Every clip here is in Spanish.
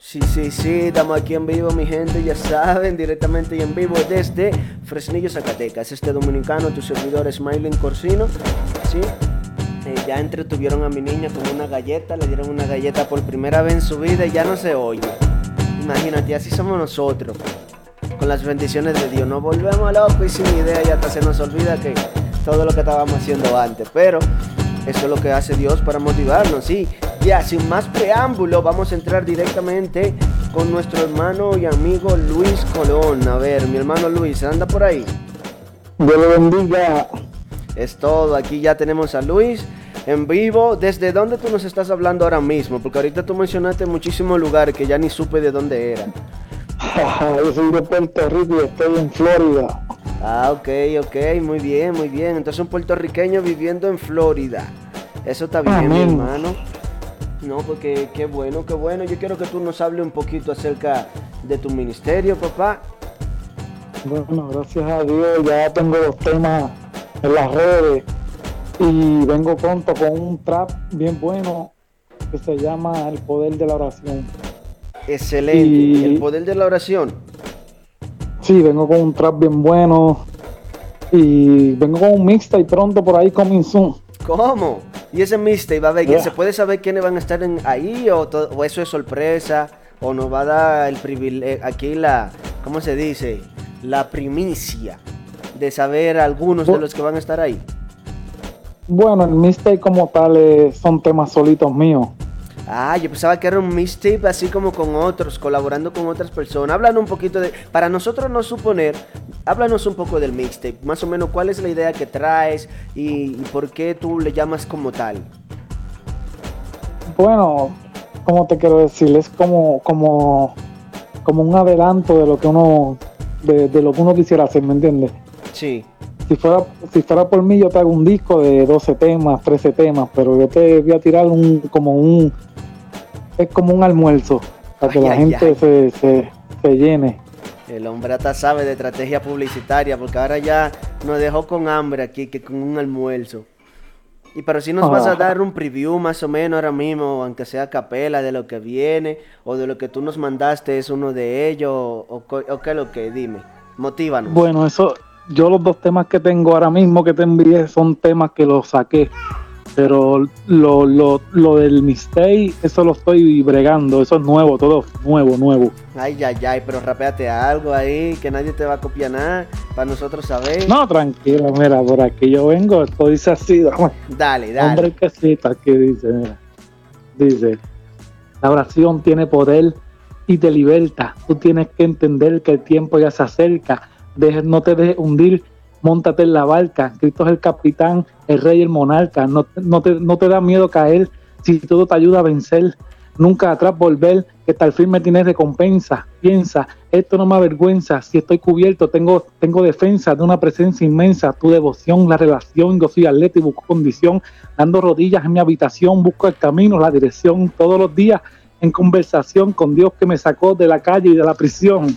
Sí, estamos aquí en vivo, mi gente, ya saben, directamente y en vivo desde Fresnillo, Zacatecas. Este dominicano, tu servidor Smiling Corsino, ¿sí? Ya entretuvieron a mi niña con una galleta, le dieron una galleta por primera vez en su vida y ya no se oye. Imagínate, así somos nosotros, con las bendiciones de Dios. Nos volvemos locos y sin idea y hasta se nos olvida que todo lo que estábamos haciendo antes, pero eso es lo que hace Dios para motivarnos, ¿sí? Ya, sin más preámbulo, vamos a entrar directamente con nuestro hermano y amigo Luis Colón. A ver, mi hermano Luis, ¿anda por ahí? Dios lo bendiga. Es todo, aquí ya tenemos a Luis en vivo. ¿Desde dónde tú nos estás hablando ahora mismo? Porque ahorita tú mencionaste muchísimos lugares que ya ni supe de dónde era. Yo soy de Puerto Rico y estoy en Florida. Ah, ok, muy bien. Entonces un puertorriqueño viviendo en Florida. Eso está bien, mi hermano. No, porque qué bueno. Yo quiero que tú nos hables un poquito acerca de tu ministerio, papá. Bueno, gracias a Dios ya tengo los temas en las redes y vengo pronto con un trap bien bueno que se llama El Poder de la Oración. Excelente, El Poder de la Oración. Sí, vengo con un trap bien bueno y vengo con un mixtape pronto por ahí coming soon. ¿Cómo? ¿Y ese mixtape, a ver, yeah, se puede saber quiénes van a estar ahí o eso es sorpresa? ¿O nos va a dar el privilegio, aquí ¿cómo se dice? La primicia de saber algunos de los que van a estar ahí? Bueno, el mixtape como tal son temas solitos míos. Ah, yo pensaba que era un mixtape así como con otros, colaborando con otras personas. Háblanos un poquito para nosotros no suponer, háblanos un poco del mixtape, más o menos cuál es la idea que traes y por qué tú le llamas como tal. Bueno, como te quiero decir, es como un adelanto de lo que uno de lo que uno quisiera hacer, ¿me entiendes? Sí. Si fuera por mí, yo te hago un disco de 12 temas, 13 temas, pero yo te voy a tirar es como un almuerzo, para que la gente se llene. El hombre hasta sabe de estrategia publicitaria, porque ahora ya nos dejó con hambre aquí, que con un almuerzo. Pero si nos vas a dar un preview más o menos ahora mismo, aunque sea a capela, de lo que viene, o de lo que tú nos mandaste es uno de ellos, o qué es lo que, dime, motívanos. Bueno, yo los dos temas que tengo ahora mismo que te envié son temas que los saqué, pero lo del mixtape, eso lo estoy bregando, eso es nuevo, todo nuevo. Ay, pero rapéate algo ahí, que nadie te va a copiar nada, para nosotros saber. No, tranquilo, mira, por aquí yo vengo, esto dice así, dale. Hombre, que cita, aquí dice, mira, dice, la oración tiene poder y te liberta, tú tienes que entender que el tiempo ya se acerca, no te dejes hundir, móntate en la barca, Cristo es el capitán, el rey, el monarca, no te da miedo caer, si todo te ayuda a vencer, nunca atrás volver, que tal firme tienes recompensa, piensa, esto no me avergüenza, si estoy cubierto, tengo defensa de una presencia inmensa, tu devoción, la relación, yo soy atleta y busco condición, dando rodillas en mi habitación, busco el camino, la dirección, todos los días en conversación con Dios que me sacó de la calle y de la prisión.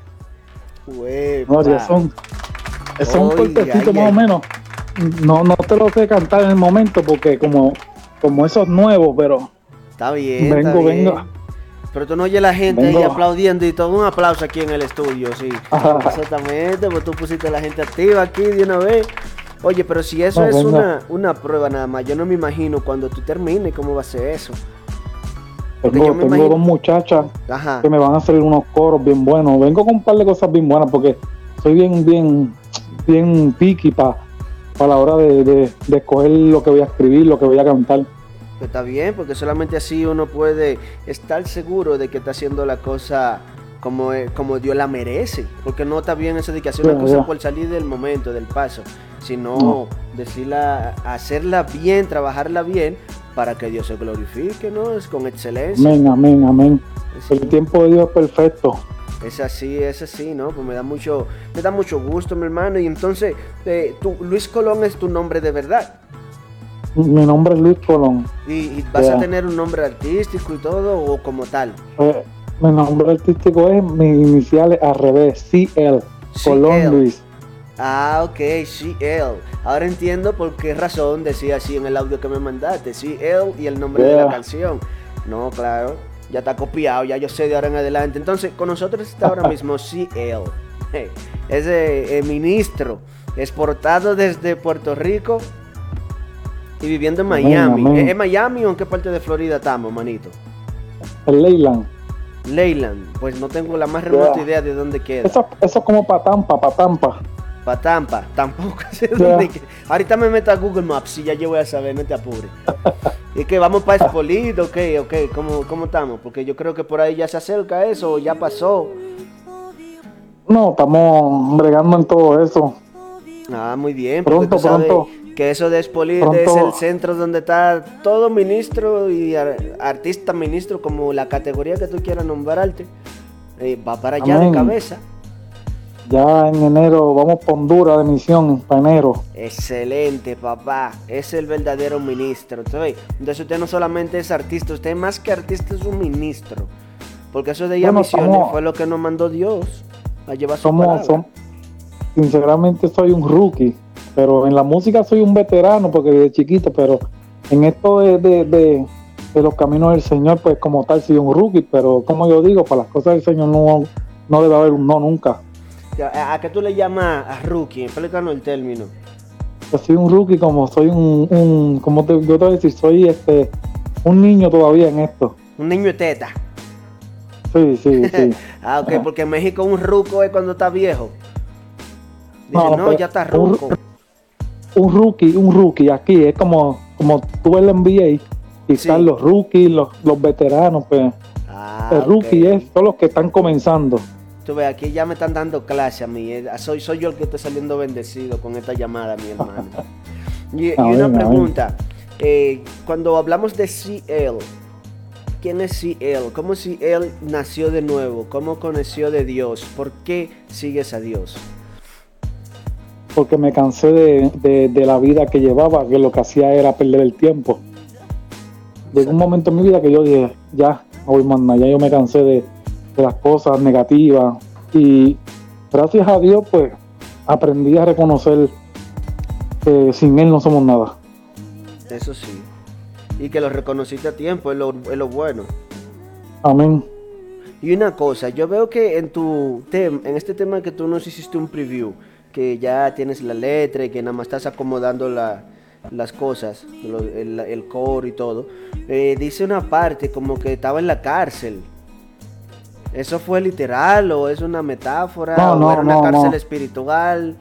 Es un cortecito más o menos. No te lo sé cantar en el momento porque como eso es nuevo, pero está bien. Vengo. Pero tú no oyes la gente ahí aplaudiendo y todo. Un aplauso aquí en el estudio, sí. Ajá. Exactamente, pues tú pusiste a la gente activa aquí de una vez. Oye, pero si eso es una prueba nada más, yo no me imagino cuando tú termines cómo va a ser eso. Tengo dos muchachas que me van a hacer unos coros bien buenos. Vengo con un par de cosas bien buenas porque soy bien picky para la hora de escoger lo que voy a escribir, lo que voy a cantar. Pues está bien, porque solamente así uno puede estar seguro de que está haciendo la cosa como Dios la merece. Porque no está bien eso de que hacer una cosa por salir del momento, del paso, sino hacerla bien, trabajarla bien, para que Dios se glorifique, ¿no? Es con excelencia. Amén. Sí. El tiempo de Dios es perfecto. Es así, ¿no? Pues me da mucho gusto, mi hermano. Y entonces, Luis Colón es tu nombre de verdad. Mi nombre es Luis Colón. ¿Y vas a tener un nombre artístico y todo, o como tal? Mi nombre artístico es, mis iniciales al revés, CL, Colón Luis. Ah, ok, CL. Ahora entiendo por qué razón decía así en el audio que me mandaste, CL y el nombre de la canción. No, claro. Ya está copiado, ya yo sé de ahora en adelante. Entonces, con nosotros está ahora mismo CL. Ese ministro exportado desde Puerto Rico y viviendo en Miami. Amén. ¿Es Miami o en qué parte de Florida estamos, manito? El Leyland. Leyland, pues no tengo la más remota idea de dónde queda. Eso es como para Tampa. Pa' Tampa, tampoco sé Yeah. dónde queda. Ahorita me meto a Google Maps y ya yo voy a saber, no te apures. Y que vamos para Espolito, ok, ¿cómo estamos? Porque yo creo que por ahí ya se acerca eso, o ya pasó. No, estamos bregando en todo eso. Ah, muy bien, porque Pronto, tú sabes pronto. que eso de Espolito Pronto. es el centro donde está todo ministro y artista ministro, como la categoría que tú quieras nombrarte, va para allá Amén. de cabeza. Ya en enero vamos por Honduras de misión, para enero. Excelente, papá. Es el verdadero ministro. Entonces usted no solamente es artista, usted más que artista es un ministro. Porque eso de ir a Bueno, misiones fue lo que nos mandó Dios a llevar su palabra. Sinceramente soy un rookie, pero en la música soy un veterano porque desde chiquito, pero en esto de los caminos del Señor, pues como tal soy un rookie, pero como yo digo, para las cosas del Señor no debe haber un no nunca. ¿A qué tú le llamas a rookie? Explícanos el término. Yo soy un rookie, como soy yo te voy a decir, soy un niño todavía en esto. Un niño de teta. Sí. Ah, ok, porque en México un ruco es cuando está viejo. Dice, No, no, pero ya está ruco. Un rookie aquí es como tú el NBA y Sí. están los rookies, los veteranos, pues Ah, el rookie ok. es todos los que están comenzando. Tú ves, aquí ya me están dando clase a mí. Soy yo el que está saliendo bendecido con esta llamada, mi hermano. Y Amén, una amén. pregunta. Cuando hablamos de CL, ¿quién es CL? ¿Cómo CL nació de nuevo? ¿Cómo conoció de Dios? ¿Por qué sigues a Dios? Porque me cansé de la vida que llevaba, que lo que hacía era perder el tiempo. Llegó un momento en mi vida que yo dije, ya, no voy más nada, ya yo me cansé de las cosas negativas y gracias a Dios pues aprendí a reconocer que sin Él no somos nada. Eso sí. Y que lo reconociste a tiempo, es lo bueno. Amén. Y una cosa, yo veo que en este tema que tú nos hiciste un preview, que ya tienes la letra y que nada más estás acomodando las cosas, el coro y todo, dice una parte como que estaba en la cárcel. ¿Eso fue literal o es una metáfora o era una cárcel espiritual?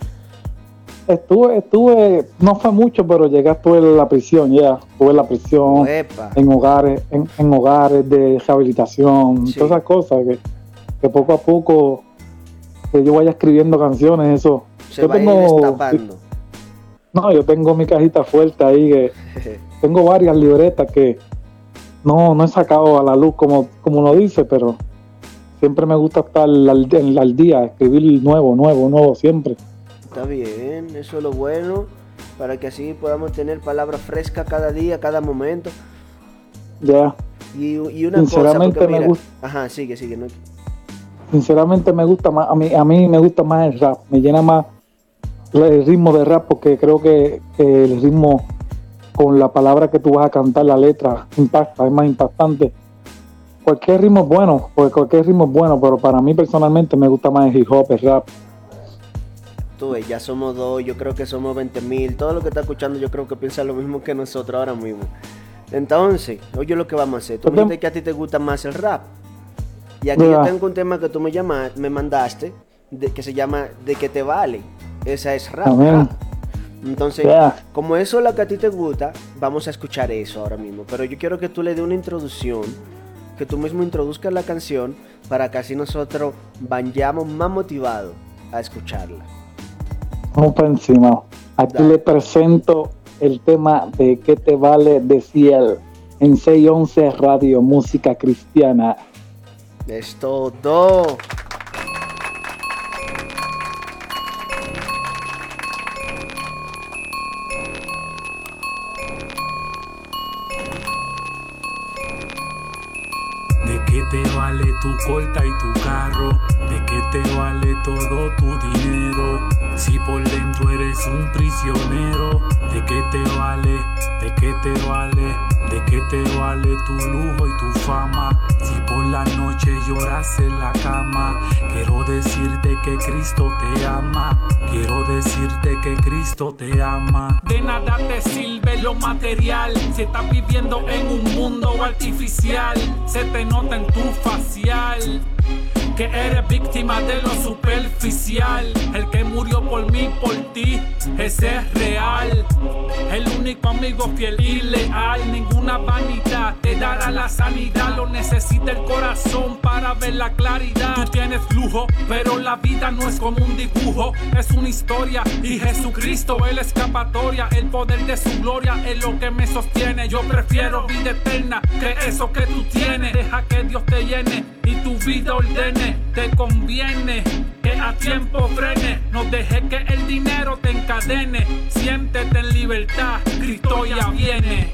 Estuve, no fue mucho, pero estuve en la prisión, estuve en la prisión, Uepa. en hogares de rehabilitación, Sí. todas esas cosas que poco a poco que yo vaya escribiendo canciones, eso. Se Yo va a ir destapando. No, yo tengo mi cajita fuerte ahí, que tengo varias libretas que no he sacado a la luz como lo dice, pero siempre me gusta estar al día, escribir nuevo siempre. Está bien, eso es lo bueno, para que así podamos tener palabras frescas cada día, cada momento. Ya, Y una cosa, sinceramente porque me mira, gusta. ajá, sigue, ¿no? Sinceramente me gusta más, a mí me gusta más el rap, me llena más el ritmo de rap porque creo que el ritmo con la palabra que tú vas a cantar, la letra, impacta, es más impactante. Cualquier ritmo es bueno, pero para mí personalmente me gusta más el hip hop, el rap. Tú ves, ya somos dos, yo creo que somos 20,000, todo lo que está escuchando yo creo que piensa lo mismo que nosotros ahora mismo. Entonces, oye lo que vamos a hacer, tú me dijiste que a ti te gusta más el rap. Y aquí yo tengo un tema que tú me mandaste, que se llama De que te vale. Esa es rap. Amén. Entonces, Yeah. como eso es lo que a ti te gusta, vamos a escuchar eso ahora mismo. Pero yo quiero que tú le des una introducción, que tú mismo introduzcas la canción, para que así nosotros vayamos más motivados a escucharla. Vamos por encima. Aquí Dale. le presento el tema de ¿Qué te vale de Ciel? En 611 Radio Música Cristiana. Es todo. ¿De qué te vale tu corta y tu carro? ¿De qué te vale todo tu dinero? Si por dentro eres un prisionero, ¿De qué te vale? ¿De qué te vale? ¿De qué te vale tu lujo y tu fama? Si por la noche lloras en la cama, quiero decirte que Cristo te ama. Quiero decirte que Cristo te ama. De nada te sirve lo material si estás viviendo en un mundo artificial. Se te nota en tu facial que eres víctima de lo superficial. El que murió por mí, por ti, ese es real. El único amigo fiel y leal. Ninguna vanidad te dará la sanidad. Lo necesita el corazón para ver la claridad. Tú tienes lujo, pero la vida no es como un dibujo. Es una historia y Jesucristo es la escapatoria. El poder de su gloria es lo que me sostiene. Yo prefiero vida eterna que eso que tú tienes. Deja que Dios te llene y tu vida ordene. Te conviene que a tiempo frene. No dejes que el dinero te encadene. Siéntete en libertad, Cristo ya viene.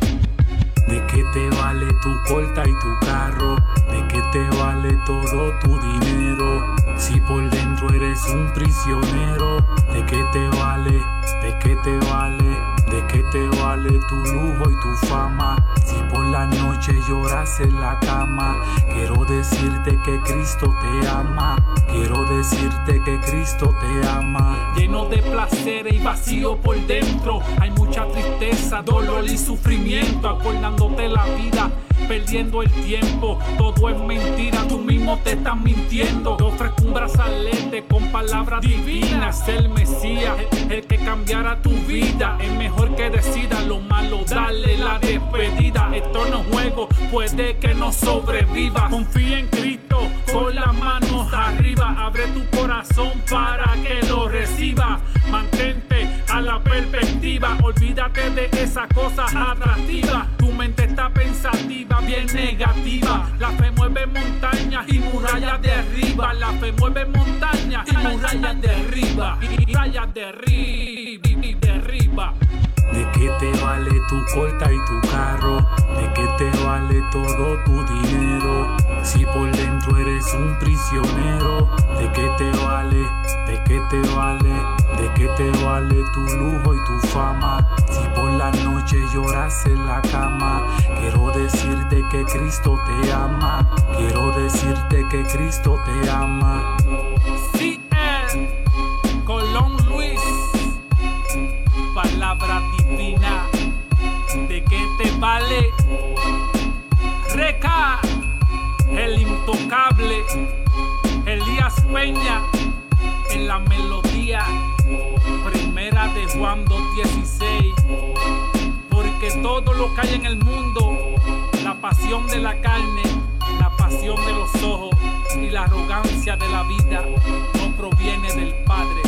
¿De qué te vale tu corta y tu carro? ¿De qué te vale todo tu dinero? Si por dentro eres un prisionero. ¿De qué te vale? ¿De qué te vale? ¿De qué te vale tu lujo y tu fama? Si por la noche lloras en la cama, quiero decirte que Cristo te ama. Quiero decirte que Cristo te ama. Lleno de placeres y vacío por dentro. Hay mucha tristeza, dolor y sufrimiento. Acordándote la vida, perdiendo el tiempo. Todo es mentira, tú mismo te estás mintiendo. Te ofrezco un brazalete con palabras divinas. El Mesías, el que cambiará tu vida. Es mejor que decida lo malo, dale la despedida. Esto no es juego, puede que no sobreviva. Confía en Cristo con las manos arriba. Abre tu corazón para que lo reciba. Mantente a la perspectiva. Olvídate de esas cosas atractivas. Tu mente está pensativa, bien negativa. La fe mueve montañas y murallas de arriba. La fe mueve montañas y murallas de arriba. Y murallas de arriba. ¿De qué te vale tu corta y tu carro? ¿De qué te vale todo tu dinero? Si por dentro eres un prisionero. ¿De qué te vale? ¿De qué te vale? ¿De qué te vale tu lujo y tu fama? Si por la noche lloras en la cama, quiero decirte que Cristo te ama. Quiero decirte que Cristo te ama. Sí, Colón Luis. Palabra divina. ¿De qué te vale? Reca, el intocable. Elías Peña en la melodía. Primera de Juan 2:16. Porque todo lo que hay en el mundo, la pasión de la carne, la pasión de los ojos y la arrogancia de la vida, no proviene del Padre.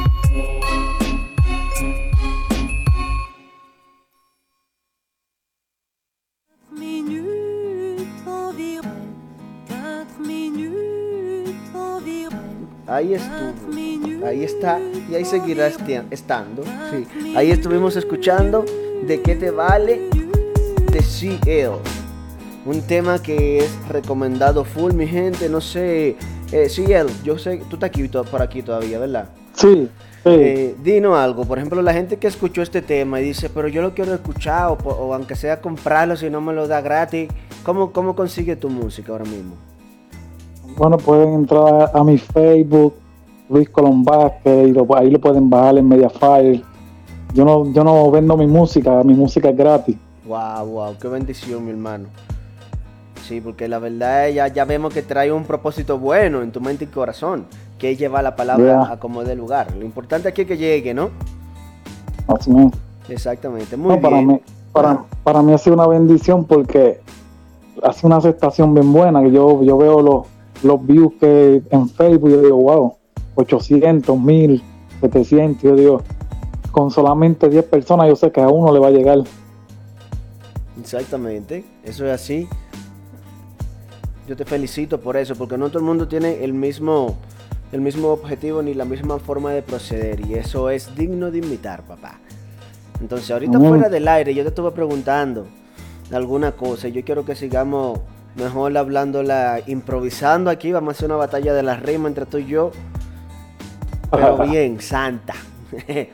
Ahí estuvo, ahí está y ahí seguirá estando. Sí. Ahí estuvimos escuchando ¿De qué te vale? De CL. Un tema que es recomendado full, mi gente. No sé, CL, yo sé, tú estás aquí, por aquí todavía, ¿verdad? Sí, sí. Dinos algo, por ejemplo, la gente que escuchó este tema y dice, pero yo lo quiero escuchar o aunque sea comprarlo si no me lo da gratis. ¿Cómo consigue tu música ahora mismo? Bueno, pueden entrar a mi Facebook, Luis Colón Vázquez, y ahí lo pueden bajar en Mediafire. Yo no vendo mi música es gratis. Wow, qué bendición, mi hermano. Sí, porque la verdad ya vemos que trae un propósito bueno en tu mente y corazón, que es llevar la palabra a como dé lugar. Lo importante aquí es que llegue, ¿no? Así es. Exactamente, muy bien. Para mí ha sido una bendición porque hace una aceptación bien buena, que yo veo los views que en Facebook, yo digo, wow, 800, 1000, 700, yo digo, con solamente 10 personas yo sé que a uno le va a llegar. Exactamente, eso es así. Yo te felicito por eso, porque no todo el mundo tiene el mismo objetivo ni la misma forma de proceder, y eso es digno de imitar, papá. Entonces, ahorita fuera del aire, yo te estuve preguntando alguna cosa, y yo quiero que sigamos mejor hablándola, improvisando aquí. Vamos a hacer una batalla de las rimas entre tú y yo, pero bien, santa.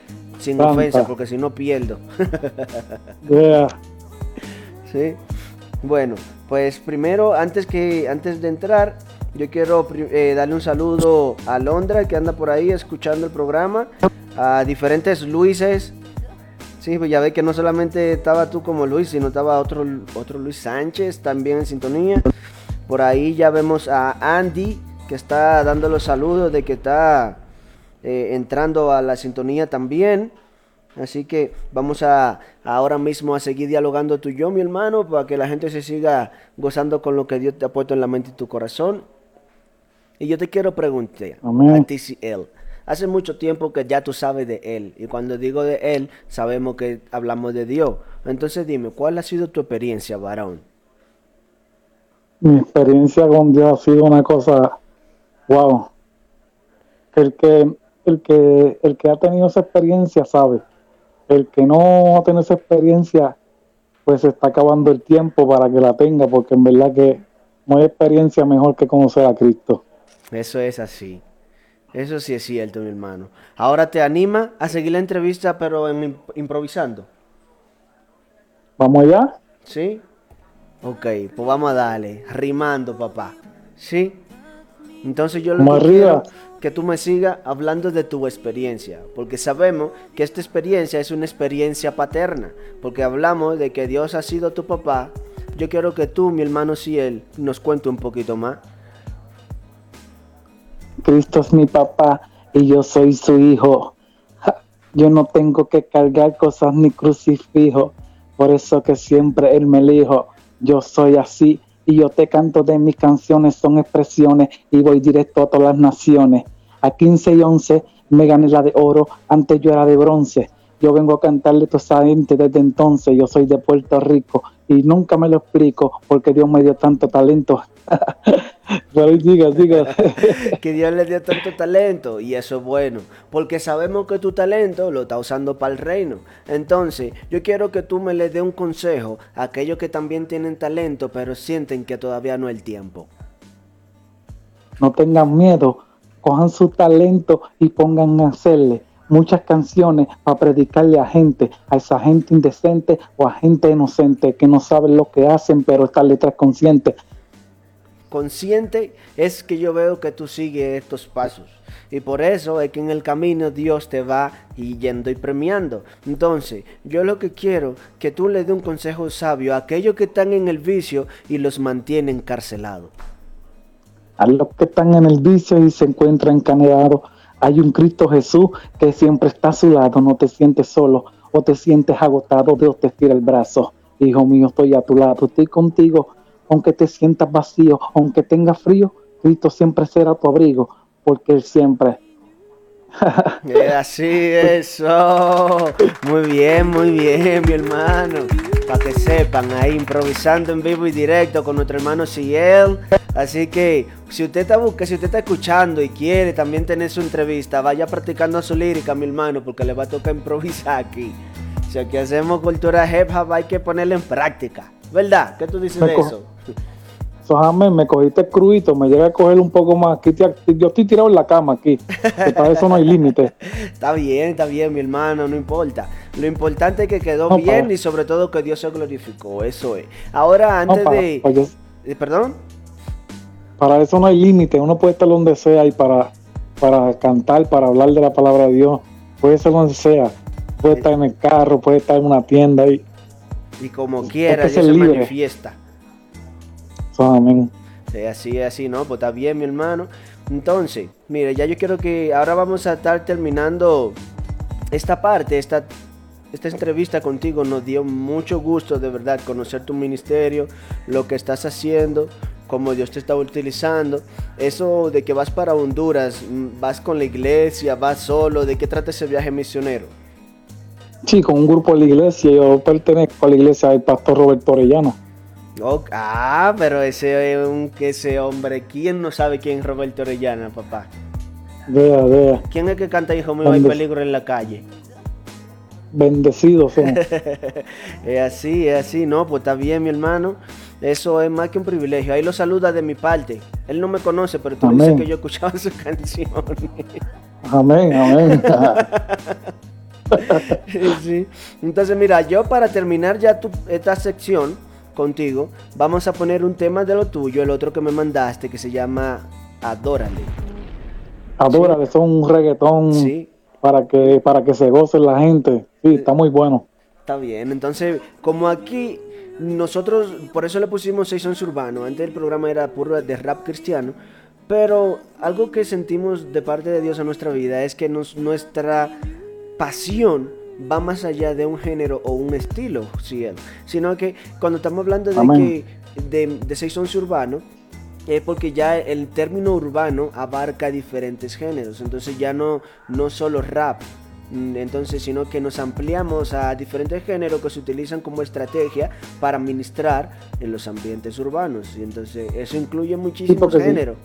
sin Santa. ofensa, porque si no pierdo. Yeah. Sí. Bueno, pues primero, antes de entrar, yo quiero darle un saludo a Londra, que anda por ahí escuchando el programa, a diferentes Luises. Sí, pues ya ve que no solamente estaba tú como Luis, sino estaba otro Luis Sánchez también en sintonía. Por ahí ya vemos a Andy, que está dando los saludos de que está entrando a la sintonía también. Así que vamos ahora mismo a seguir dialogando tú y yo, mi hermano, para que la gente se siga gozando con lo que Dios te ha puesto en la mente y tu corazón. Y yo te quiero preguntar, Amén. a ti si él. Hace mucho tiempo que ya tú sabes de él. Y cuando digo de él, sabemos que hablamos de Dios. Entonces dime, ¿cuál ha sido tu experiencia, varón? Mi experiencia con Dios ha sido una cosa, wow. El que ha tenido esa experiencia sabe. El que no ha tenido esa experiencia, pues se está acabando el tiempo para que la tenga, porque en verdad que no hay experiencia mejor que conocer a Cristo. Eso es así. Eso sí es cierto, mi hermano. Ahora te anima a seguir la entrevista, pero improvisando. ¿Vamos allá? ¿Sí? Ok, pues vamos a darle. Rimando, papá. ¿Sí? Entonces yo lo Vamos que quiero arriba. que tú me sigas hablando de tu experiencia, porque sabemos que esta experiencia es una experiencia paterna, porque hablamos de que Dios ha sido tu papá. Yo quiero que tú, mi hermano Ciel, nos cuente un poquito más. Cristo es mi papá y yo soy su hijo. Ja, yo no tengo que cargar cosas ni crucifijo, por eso que siempre Él me elijo. Yo soy así y yo te canto de mis canciones, son expresiones y voy directo a todas las naciones. A 15 y 11 me gané la de oro, antes yo era de bronce. Yo vengo a cantarle a toda esa gente desde entonces, yo soy de Puerto Rico y nunca me lo explico porque Dios me dio tanto talento. Pero diga. Que Dios le dio tanto talento y eso es bueno, porque sabemos que tu talento lo está usando para el reino. Entonces yo quiero que tú me le dé un consejo a aquellos que también tienen talento pero sienten que todavía no es el tiempo. No tengan miedo, cojan su talento y pongan a hacerle muchas canciones para predicarle a esa gente indecente o a gente inocente que no saben lo que hacen, pero esta letra es consciente. Consciente es que yo veo que tú sigues estos pasos y por eso es que en el camino Dios te va yendo y premiando. Entonces yo lo que quiero que tú le dé un consejo sabio a aquellos que están en el vicio y los mantienen encarcelados. A los que están en el vicio y se encuentran encadenados, hay un Cristo Jesús que siempre está a su lado. No te sientes solo o te sientes agotado, Dios te estira el brazo. Hijo mío, estoy a tu lado, estoy contigo. Aunque te sientas vacío, aunque tengas frío, Cristo siempre será tu abrigo, porque Él siempre. Así, eso. Muy bien, mi hermano. Para que sepan, ahí improvisando en vivo y directo con nuestro hermano Ciel. Así que si usted está escuchando y quiere también tener su entrevista, vaya practicando su lírica, mi hermano, porque le va a tocar improvisar aquí. Si aquí hacemos cultura hip hop, hay que ponerla en práctica. ¿Verdad? ¿Qué tú dices de eso? Amén, me cogiste cruito, me llega a coger un poco más. Yo estoy tirado en la cama aquí, que para eso no hay límite. Está bien, mi hermano, no importa. Lo importante es que quedó bien y sobre todo que Dios se glorificó, eso es. Ahora, antes ¿Perdón? Para eso no hay límite, uno puede estar donde sea y para cantar, para hablar de la palabra de Dios, puede ser donde sea. Puede estar en el carro, puede estar en una tienda y como quiera, Dios se manifiesta. Amén. Así, ¿no? Pues está bien, mi hermano. Entonces, mire, ya yo quiero que ahora vamos a estar terminando esta parte, esta entrevista contigo. Nos dio mucho gusto, de verdad, conocer tu ministerio, lo que estás haciendo, cómo Dios te está utilizando. Eso de que vas para Honduras, vas con la iglesia, vas solo, ¿de qué trata ese viaje misionero? Sí, con un grupo de la iglesia. Yo pertenezco a la iglesia del pastor Roberto Orellana. Pero ese hombre, ¿quién no sabe quién es Roberto Orellana, papá? Vea. ¿Quién es que canta Hijo mío, hay peligro en la calle? Bendecidos son. Es así, ¿no? Pues está bien, mi hermano. Eso es más que un privilegio. Ahí lo saluda de mi parte. Él no me conoce, pero tú dices que yo escuchaba sus canciones. Amén. Sí. Entonces, mira, yo para terminar ya esta sección contigo, vamos a poner un tema de lo tuyo, el otro que me mandaste, que se llama Adórale. Adórale, son un reggaetón Sí, para que se goce la gente. Sí, está muy bueno. está bien. Entonces, como aquí nosotros, por eso le pusimos Seis Sons Urbano. Antes el programa era puro de rap cristiano. Pero algo que sentimos de parte de Dios en nuestra vida es que nuestra pasión va más allá de un género o un estilo, ¿sí? Sino que cuando estamos hablando Amén. de Seis Sons Urbano, es porque ya el término urbano abarca diferentes géneros. Entonces ya no solo rap. Entonces, sino que nos ampliamos a diferentes géneros que se utilizan como estrategia para ministrar en los ambientes urbanos. Y entonces eso incluye muchísimos porque géneros.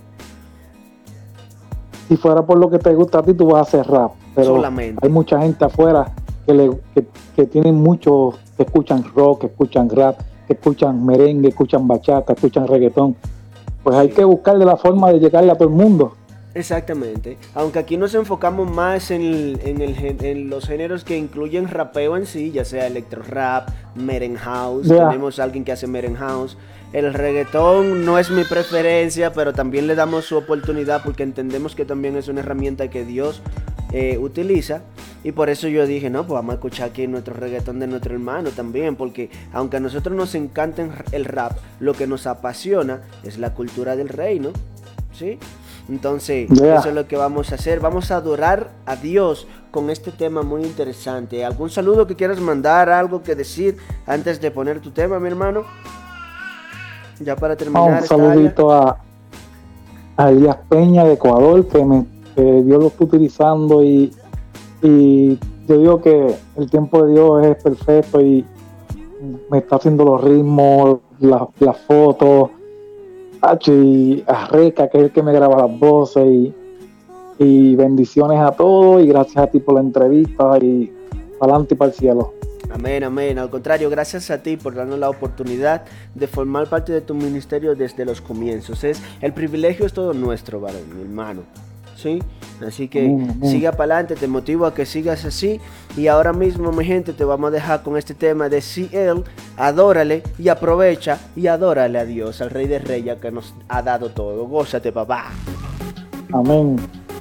Si fuera por lo que te gusta a ti, tú vas a hacer rap. Pero Solamente. hay mucha gente afuera que tienen mucho, que escuchan rock, que escuchan rap, que escuchan merengue, escuchan bachata, escuchan reggaetón. Pues hay que buscarle la forma de llegarle a todo el mundo. Exactamente, aunque aquí nos enfocamos más en los géneros que incluyen rapeo en sí, ya sea electro rap, merengue house, tenemos a alguien que hace merengue house. El reggaetón no es mi preferencia, pero también le damos su oportunidad porque entendemos que también es una herramienta que Dios utiliza. Y por eso yo dije, no, pues vamos a escuchar aquí nuestro reggaetón de nuestro hermano también, porque aunque a nosotros nos encanta el rap, lo que nos apasiona es la cultura del reino, ¿sí? Entonces, eso es lo que vamos a hacer. Vamos a adorar a Dios con este tema muy interesante. ¿Algún saludo que quieras mandar? ¿Algo que decir antes de poner tu tema, mi hermano? Ya para terminar. Un saludito a Elías Peña de Ecuador, que Dios lo está utilizando y yo digo que el tiempo de Dios es perfecto y me está haciendo los ritmos, las fotos. Y a Reca, que es el que me graba las voces, y bendiciones a todos y gracias a ti por la entrevista y para adelante y para el cielo. Amén, amén. Al contrario, gracias a ti por darnos la oportunidad de formar parte de tu ministerio desde los comienzos. El privilegio es todo nuestro, varón, mi hermano. ¿Sí? Así que siga para adelante, te motivo a que sigas así. Y ahora mismo, mi gente, te vamos a dejar con este tema de CL. Adórale y aprovecha y adórale a Dios, al Rey de Reyes que nos ha dado todo. Gózate, papá. Amén.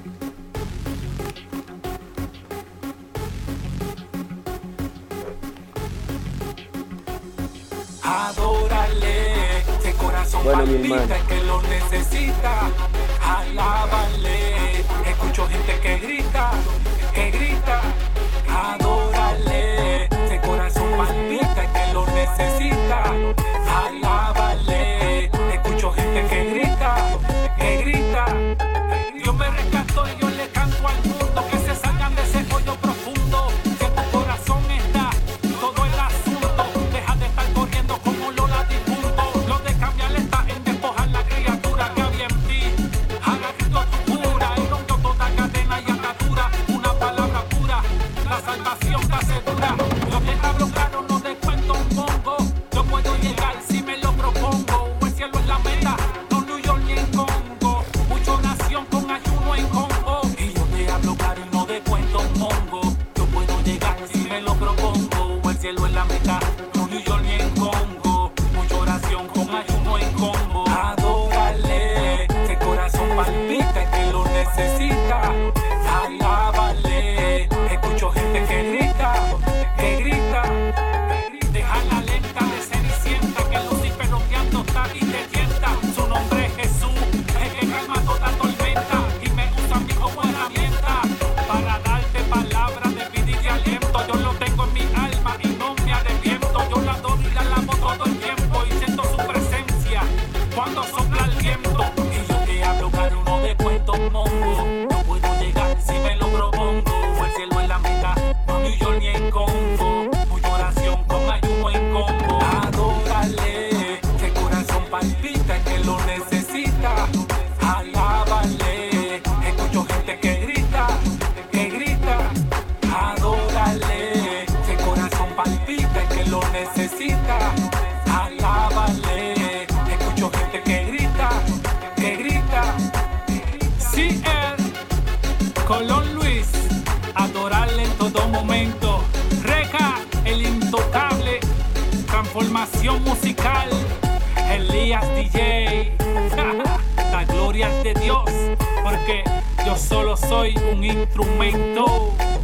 Adórale, ese corazón bueno, palpita que lo necesita. Alábale, escucho gente que grita, adórale, ese corazón palpita que lo necesita. Alábale, escucho gente que grita, Dios me rescató y yo le canto al mundo que se salgan de ese hoyo profundo, que tu corazón está, todo el asunto, deja de estar corriendo como lo latifundos, lo de cambiar está en despojar la criatura que había en ti. Haga Cristo tu cura, y rompió toda cadena y atadura. musical, Elías DJ. La gloria es de Dios, porque yo solo soy un instrumento.